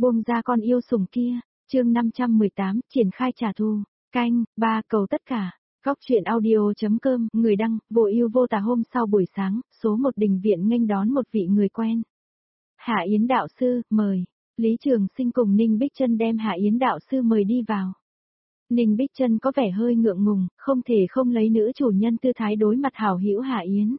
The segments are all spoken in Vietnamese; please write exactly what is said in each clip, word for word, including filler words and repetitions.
buông ra con yêu sủng kia, chương năm trăm mười tám, triển khai trả thù, canh, ba cầu tất cả. Góc truyện audio.com, người đăng, vô ưu vô tà. Hôm sau buổi sáng, số một đình viện nghênh đón một vị người quen. Hạ Yến đạo sư, mời. Lý Trường Sinh cùng Ninh Bích Trân đem Hạ Yến đạo sư mời đi vào. Ninh Bích Trân có vẻ hơi ngượng ngùng, không thể không lấy nữ chủ nhân tư thái đối mặt hảo hữu Hạ Yến.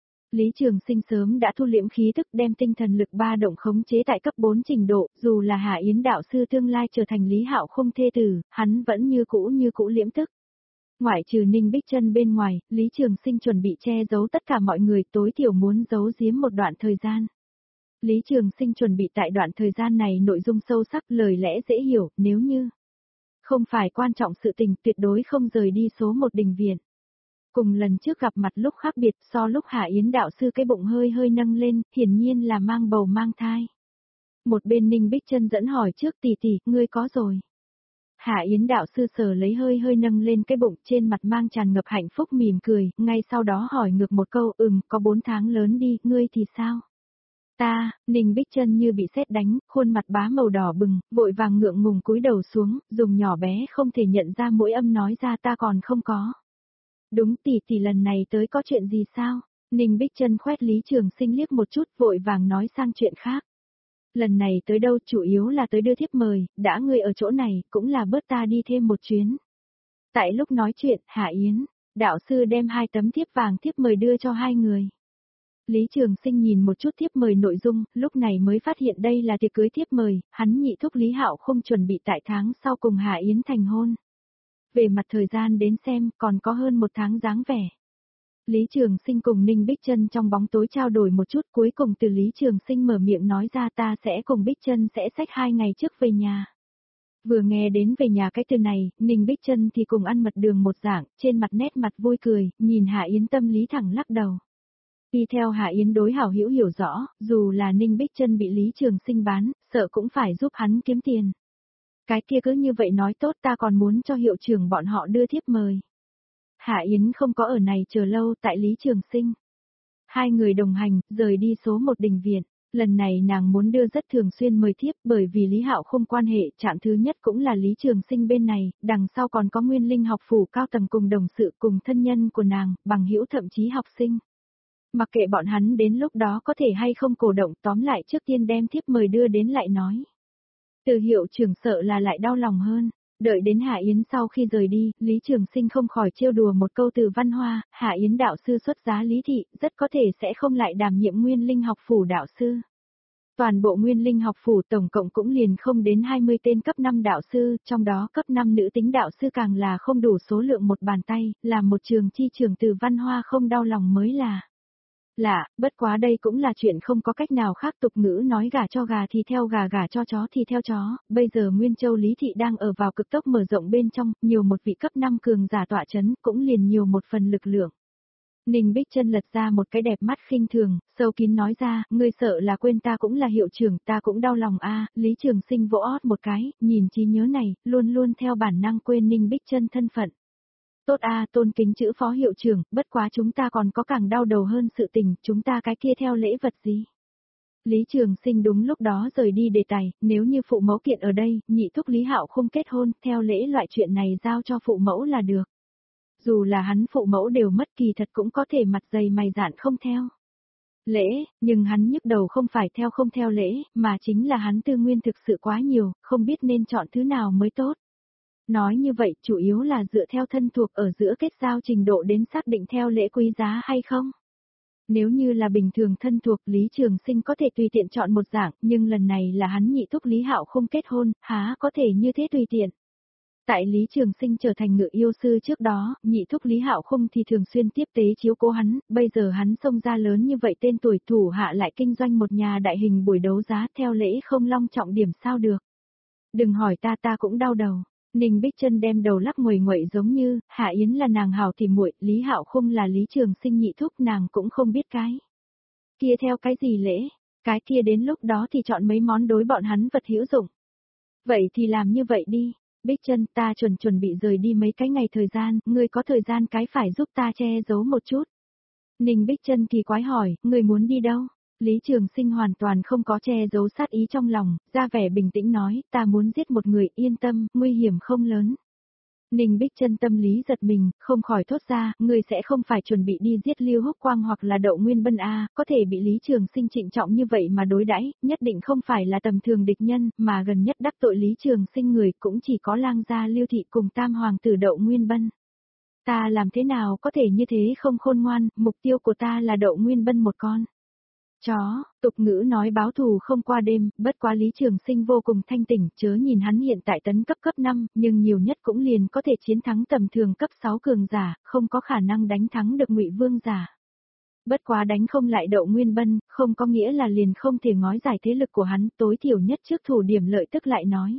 Lý Trường Sinh sớm đã thu liễm khí tức, đem tinh thần lực ba động khống chế tại cấp bốn trình độ, dù là Hạ Yến đạo sư tương lai trở thành Lý Hạo không thê tử, hắn vẫn như cũ như cũ liễm tức. Ngoại trừ Ninh Bích Trân bên ngoài, Lý Trường Sinh chuẩn bị che giấu tất cả mọi người, tối thiểu muốn giấu giếm một đoạn thời gian. Lý Trường Sinh chuẩn bị tại đoạn thời gian này nội dung sâu sắc, lời lẽ dễ hiểu, nếu như không phải quan trọng sự tình, tuyệt đối không rời đi số một đình viện. Cùng lần trước gặp mặt lúc khác biệt, so lúc Hạ Yến đạo sư cái bụng hơi hơi nâng lên, hiển nhiên là mang bầu mang thai. Một bên Ninh Bích Trân dẫn hỏi trước, tỷ tỷ, ngươi có rồi. Hạ Yến đạo sư sờ lấy hơi hơi nâng lên cái bụng, trên mặt mang tràn ngập hạnh phúc mỉm cười, ngay sau đó hỏi ngược một câu, ừm, có bốn tháng lớn đi, ngươi thì sao? Ta, Ninh Bích Trân như bị sét đánh, khuôn mặt bá màu đỏ bừng, vội vàng ngượng ngùng cúi đầu xuống, dùng nhỏ bé không thể nhận ra mỗi âm nói ra ta còn không có. Đúng, tỷ tỷ lần này tới có chuyện gì sao? Ninh Bích Trân khoét Lý Trường Sinh liếc một chút, vội vàng nói sang chuyện khác. Lần này tới đâu chủ yếu là tới đưa thiếp mời, đã ngươi ở chỗ này, cũng là bớt ta đi thêm một chuyến. Tại lúc nói chuyện, Hạ Yến, đạo sư đem hai tấm thiếp vàng thiếp mời đưa cho hai người. Lý Trường Sinh nhìn một chút thiếp mời nội dung, lúc này mới phát hiện đây là tiệc cưới thiếp mời, hắn nhị thúc Lý Hạo không chuẩn bị tại tháng sau cùng Hạ Yến thành hôn. Về mặt thời gian đến xem, còn có hơn một tháng dáng vẻ. Lý Trường Sinh cùng Ninh Bích Trân trong bóng tối trao đổi một chút, cuối cùng từ Lý Trường Sinh mở miệng nói ra ta sẽ cùng Bích Trân sẽ xách hai ngày trước về nhà. Vừa nghe đến về nhà cái từ này, Ninh Bích Trân thì cùng ăn mật đường một dạng, trên mặt nét mặt vui cười, nhìn Hạ Yến tâm lý thẳng lắc đầu. Y theo Hạ Yến đối hảo hữu hiểu rõ, dù là Ninh Bích Trân bị Lý Trường Sinh bán, sợ cũng phải giúp hắn kiếm tiền. Cái kia cứ như vậy nói tốt, ta còn muốn cho hiệu trưởng bọn họ đưa thiếp mời. Hạ Yến không có ở này chờ lâu tại Lý Trường Sinh. Hai người đồng hành, rời đi số một đình viện. Lần này nàng muốn đưa rất thường xuyên mời thiếp, bởi vì Lý Hạo không quan hệ, chạm thứ nhất cũng là Lý Trường Sinh bên này, đằng sau còn có Nguyên Linh học phủ cao tầng cùng đồng sự cùng thân nhân của nàng, bằng hữu thậm chí học sinh. Mặc kệ bọn hắn đến lúc đó có thể hay không cổ động, tóm lại trước tiên đem thiếp mời đưa đến lại nói. Từ hiệu trưởng sợ là lại đau lòng hơn. Đợi đến Hạ Yến sau khi rời đi, Lý Trường Sinh không khỏi trêu đùa một câu từ văn hoa, Hạ Yến đạo sư xuất giá Lý thị, rất có thể sẽ không lại đảm nhiệm Nguyên Linh học phủ đạo sư. Toàn bộ Nguyên Linh học phủ tổng cộng cũng liền không đến hai mươi tên cấp năm đạo sư, trong đó cấp năm nữ tính đạo sư càng là không đủ số lượng một bàn tay, làm một trường chi trường từ văn hoa không đau lòng mới là. Lạ, bất quá đây cũng là chuyện không có cách nào khác, tục ngữ nói gà cho gà thì theo gà, gà cho chó thì theo chó, bây giờ Nguyên Châu Lý Thị đang ở vào cực tốc mở rộng bên trong, nhiều một vị cấp năm cường giả tọa chấn, cũng liền nhiều một phần lực lượng. Ninh Bích Trân lật ra một cái đẹp mắt khinh thường, sâu kín nói ra, ngươi sợ là quên ta cũng là hiệu trưởng, ta cũng đau lòng a. Lý Trường Sinh vỗ ót một cái, nhìn trí nhớ này, luôn luôn theo bản năng quên Ninh Bích Trân thân phận. Tốt a, tôn kính chữ phó hiệu trưởng, bất quá chúng ta còn có càng đau đầu hơn sự tình, chúng ta cái kia theo lễ vật gì? Lý Trường Sinh đúng lúc đó rời đi đề tài, nếu như phụ mẫu kiện ở đây, nhị thúc Lý Hạo không kết hôn, theo lễ loại chuyện này giao cho phụ mẫu là được. Dù là hắn phụ mẫu đều mất, kỳ thật cũng có thể mặt dày mày dạn không theo lễ, nhưng hắn nhức đầu không phải theo không theo lễ, mà chính là hắn tư nguyên thực sự quá nhiều, không biết nên chọn thứ nào mới tốt. Nói như vậy chủ yếu là dựa theo thân thuộc ở giữa kết giao trình độ đến xác định theo lễ quý giá hay không. Nếu như là bình thường thân thuộc, Lý Trường Sinh có thể tùy tiện chọn một dạng, nhưng lần này là hắn nhị thúc Lý Hạo không kết hôn, há có thể như thế tùy tiện. Tại Lý Trường Sinh trở thành ngự yêu sư trước đó, nhị thúc Lý Hạo không thì thường xuyên tiếp tế chiếu cố hắn, bây giờ hắn xông ra lớn như vậy tên tuổi thủ hạ lại kinh doanh một nhà đại hình buổi đấu giá, theo lễ không long trọng điểm sao được. Đừng hỏi ta, ta cũng đau đầu. Ninh Bích Trân đem đầu lắc nguầy nguậy giống như, Hạ Yến là nàng hảo thì muội, Lý Hạo không là Lý Trường Sinh nhị thúc, nàng cũng không biết cái. Kia theo cái gì lễ, cái kia đến lúc đó thì chọn mấy món đối bọn hắn vật hữu dụng. Vậy thì làm như vậy đi, Bích Trân, ta chuẩn chuẩn bị rời đi mấy cái ngày thời gian, ngươi có thời gian cái phải giúp ta che giấu một chút. Ninh Bích Trân kỳ quái hỏi, ngươi muốn đi đâu? Lý Trường Sinh hoàn toàn không có che giấu sát ý trong lòng, ra vẻ bình tĩnh nói, ta muốn giết một người, yên tâm, nguy hiểm không lớn. Ninh Bích Chân tâm lý giật mình, không khỏi thốt ra, ngươi sẽ không phải chuẩn bị đi giết Lưu Húc Quang hoặc là Đậu Nguyên Bân a, có thể bị Lý Trường Sinh trịnh trọng như vậy mà đối đãi, nhất định không phải là tầm thường địch nhân, mà gần nhất đắc tội Lý Trường Sinh người cũng chỉ có lang gia Lưu thị cùng tam hoàng tử Đậu Nguyên Bân. Ta làm thế nào có thể như thế không khôn ngoan, mục tiêu của ta là Đậu Nguyên Bân một con chó, tục ngữ nói báo thù không qua đêm, bất quá Lý Trường Sinh vô cùng thanh tỉnh, chớ nhìn hắn hiện tại tấn cấp cấp năm, nhưng nhiều nhất cũng liền có thể chiến thắng tầm thường cấp sáu cường giả, không có khả năng đánh thắng được Ngụy Vương giả. Bất quá đánh không lại Đậu Nguyên Bân, không có nghĩa là liền không thể ngói giải thế lực của hắn, tối thiểu nhất trước thủ điểm lợi tức lại nói.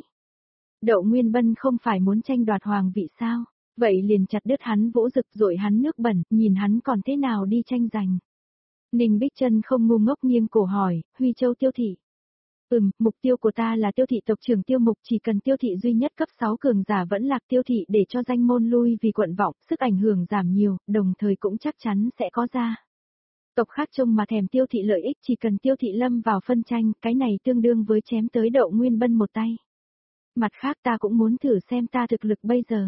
Đậu Nguyên Bân không phải muốn tranh đoạt hoàng vị sao, vậy liền chặt đứt hắn vỗ rực rội hắn nước bẩn, nhìn hắn còn thế nào đi tranh giành. Ninh Bích Chân không ngu ngốc nghiêng cổ hỏi, Huy Châu Tiêu Thị. Ừm, mục tiêu của ta là Tiêu Thị tộc trưởng Tiêu Mục, chỉ cần Tiêu Thị duy nhất cấp sáu cường giả vẫn lạc Tiêu Thị để cho danh môn lui vì quận vọng, sức ảnh hưởng giảm nhiều, đồng thời cũng chắc chắn sẽ có ra. Tộc khác trông mà thèm Tiêu Thị lợi ích, chỉ cần Tiêu Thị lâm vào phân tranh, cái này tương đương với chém tới Đậu Nguyên Bân một tay. Mặt khác ta cũng muốn thử xem ta thực lực bây giờ.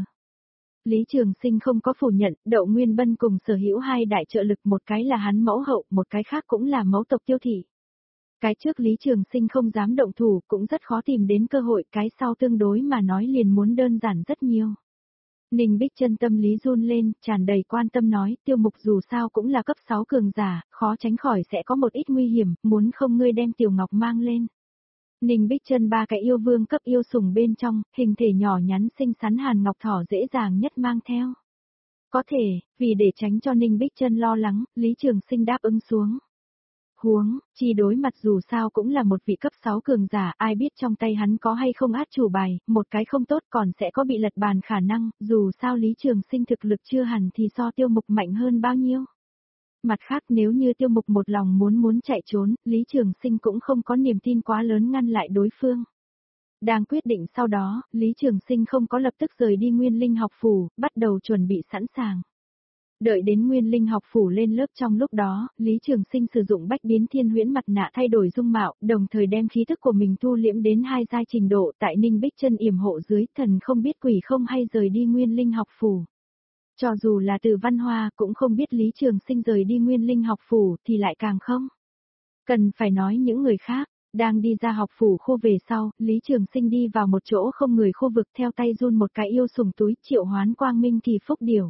Lý Trường Sinh không có phủ nhận, Đậu Nguyên Bân cùng sở hữu hai đại trợ lực, một cái là hắn mẫu hậu, một cái khác cũng là mẫu tộc Tiêu Thị. Cái trước Lý Trường Sinh không dám động thủ, cũng rất khó tìm đến cơ hội, cái sau tương đối mà nói liền muốn đơn giản rất nhiều. Ninh Bích Chân tâm lý run lên, tràn đầy quan tâm nói, Tiêu Mục dù sao cũng là cấp sáu cường giả, khó tránh khỏi sẽ có một ít nguy hiểm, muốn không ngươi đem Tiểu Ngọc mang lên. Ninh Bích Chân ba cái yêu vương cấp yêu sủng bên trong, hình thể nhỏ nhắn xinh xắn Hàn Ngọc Thỏ dễ dàng nhất mang theo. Có thể, vì để tránh cho Ninh Bích Chân lo lắng, Lý Trường Sinh đáp ứng xuống. Huống, chi đối mặt dù sao cũng là một vị cấp sáu cường giả, ai biết trong tay hắn có hay không át chủ bài, một cái không tốt còn sẽ có bị lật bàn khả năng, dù sao Lý Trường Sinh thực lực chưa hẳn thì so Tiêu Mục mạnh hơn bao nhiêu. Mặt khác nếu như Tiêu Mục một lòng muốn muốn chạy trốn, Lý Trường Sinh cũng không có niềm tin quá lớn ngăn lại đối phương. Đang quyết định sau đó, Lý Trường Sinh không có lập tức rời đi Nguyên Linh học phủ, bắt đầu chuẩn bị sẵn sàng. Đợi đến Nguyên Linh học phủ lên lớp trong lúc đó, Lý Trường Sinh sử dụng bách biến thiên huyễn mặt nạ thay đổi dung mạo, đồng thời đem khí thức của mình thu liễm đến hai giai trình độ tại Ninh Bích Chân yểm hộ dưới, thần không biết quỷ không hay rời đi Nguyên Linh học phủ. Cho dù là Từ Văn Hoa cũng không biết Lý Trường Sinh rời đi Nguyên Linh học phủ thì lại càng không. Cần phải nói những người khác, đang đi ra học phủ khu về sau, Lý Trường Sinh đi vào một chỗ không người khu vực theo tay run một cái yêu sủng túi triệu hoán quang minh kỳ phúc điểu.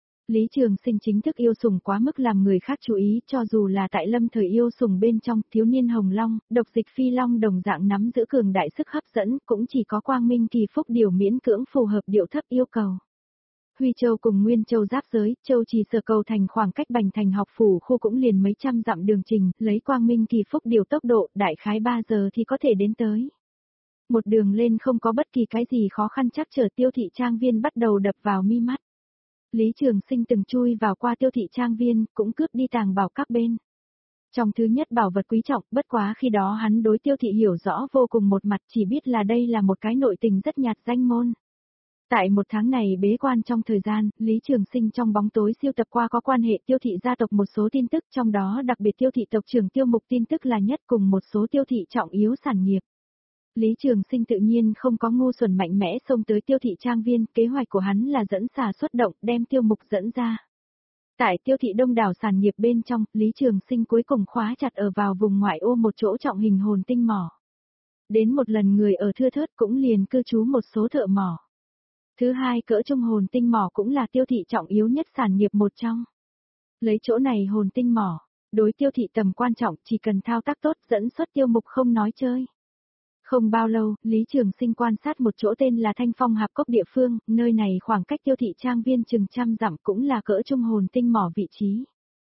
Lý Trường Sinh chính thức yêu sủng quá mức làm người khác chú ý, cho dù là tại lâm thời yêu sủng bên trong, thiếu niên hồng long, độc dịch phi long đồng dạng nắm giữ cường đại sức hấp dẫn, cũng chỉ có quang minh kỳ phúc điểu miễn cưỡng phù hợp điệu thấp yêu cầu. Huy Châu cùng Nguyên Châu giáp giới, Châu Trì Sở Cầu Thành khoảng cách Bành Thành học phủ khu cũng liền mấy trăm dặm đường trình, lấy quang minh kỳ phúc điều tốc độ, đại khái ba giờ thì có thể đến tới. Một đường lên không có bất kỳ cái gì khó khăn, chắc trở Tiêu Thị Trang Viên bắt đầu đập vào mi mắt. Lý Trường Sinh từng chui vào qua Tiêu Thị Trang Viên, cũng cướp đi tàng bảo các bên. Trong thứ nhất bảo vật quý trọng, bất quá khi đó hắn đối Tiêu Thị hiểu rõ vô cùng một mặt, chỉ biết là đây là một cái nội tình rất nhạt danh môn. Tại một tháng này bế quan trong thời gian, Lý Trường Sinh trong bóng tối siêu tập qua có quan hệ Tiêu Thị gia tộc một số tin tức, trong đó đặc biệt Tiêu Thị tộc trưởng Tiêu Mục tin tức là nhất, cùng một số Tiêu Thị trọng yếu sản nghiệp. Lý Trường Sinh tự nhiên không có ngu xuẩn mạnh mẽ xông tới Tiêu Thị Trang Viên, kế hoạch của hắn là dẫn xà xuất động, đem Tiêu Mục dẫn ra. Tại Tiêu Thị đông đảo sản nghiệp bên trong, Lý Trường Sinh cuối cùng khóa chặt ở vào vùng ngoại ô một chỗ trọng hình hồn tinh mỏ. Đến một lần người ở thưa thớt cũng liền cư trú một số thợ mỏ. Thứ hai cỡ trung hồn tinh mỏ cũng là Tiêu Thị trọng yếu nhất sản nghiệp một trong. Lấy chỗ này hồn tinh mỏ, đối Tiêu Thị tầm quan trọng, chỉ cần thao tác tốt dẫn xuất Tiêu Mục không nói chơi. Không bao lâu, Lý Trường Sinh quan sát một chỗ tên là Thanh Phong Hạp Cốc địa phương, nơi này khoảng cách Tiêu Thị Trang Viên chừng trăm dặm, cũng là cỡ trung hồn tinh mỏ vị trí.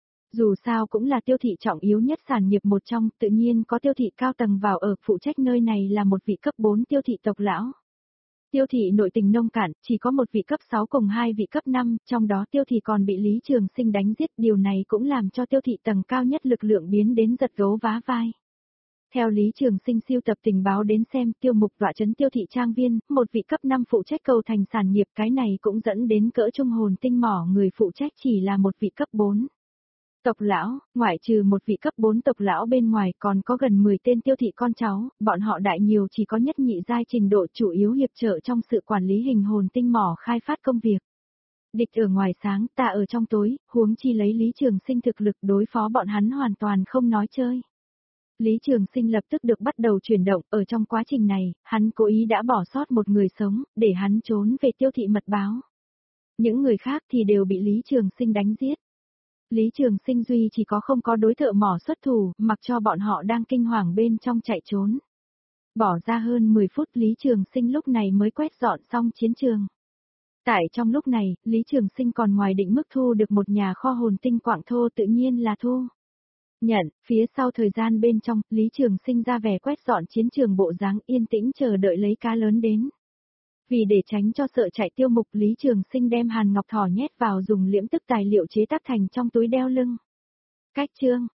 Dù sao cũng là Tiêu Thị trọng yếu nhất sản nghiệp một trong, tự nhiên có Tiêu Thị cao tầng vào ở, phụ trách nơi này là một vị cấp bốn Tiêu Thị tộc lão. Tiêu Thị nội tình nông cạn, chỉ có một vị cấp sáu cùng hai vị cấp năm, trong đó Tiêu Thị còn bị Lý Trường Sinh đánh giết, điều này cũng làm cho Tiêu Thị tầng cao nhất lực lượng biến đến giật gấu vá vai. Theo Lý Trường Sinh siêu tập tình báo đến xem, Tiêu Mục dọa trấn Tiêu Thị Trang Viên, một vị cấp năm phụ trách cầu thành sản nghiệp, cái này cũng dẫn đến cỡ trung hồn tinh mỏ người phụ trách chỉ là một vị cấp bốn. Tộc lão, ngoại trừ một vị cấp bốn tộc lão bên ngoài còn có gần mười tên tiêu thị con cháu, bọn họ đại nhiều chỉ có nhất nhị giai trình độ, chủ yếu hiệp trợ trong sự quản lý hình hồn tinh mỏ khai phát công việc. Địch ở ngoài sáng, ta ở trong tối, huống chi lấy Lý Trường Sinh thực lực đối phó bọn hắn hoàn toàn không nói chơi. Lý Trường Sinh lập tức được bắt đầu chuyển động, ở trong quá trình này, hắn cố ý đã bỏ sót một người sống, để hắn trốn về tiêu thị mật báo. Những người khác thì đều bị Lý Trường Sinh đánh giết. Lý Trường Sinh duy chỉ có không có đối thợ mỏ xuất thủ, mặc cho bọn họ đang kinh hoàng bên trong chạy trốn. Bỏ ra hơn mười phút Lý Trường Sinh lúc này mới quét dọn xong chiến trường. Tại trong lúc này, Lý Trường Sinh còn ngoài định mức thu được một nhà kho hồn tinh quạng thô, tự nhiên là thu. Nhận, phía sau thời gian bên trong, Lý Trường Sinh ra vẻ quét dọn chiến trường bộ dáng yên tĩnh chờ đợi lấy cá lớn đến. Vì để tránh cho sợ chạy tiêu mục, Lý Trường Sinh đem hàn ngọc thỏ nhét vào dùng liễm tức tài liệu chế tác thành trong túi đeo lưng. Cách chương,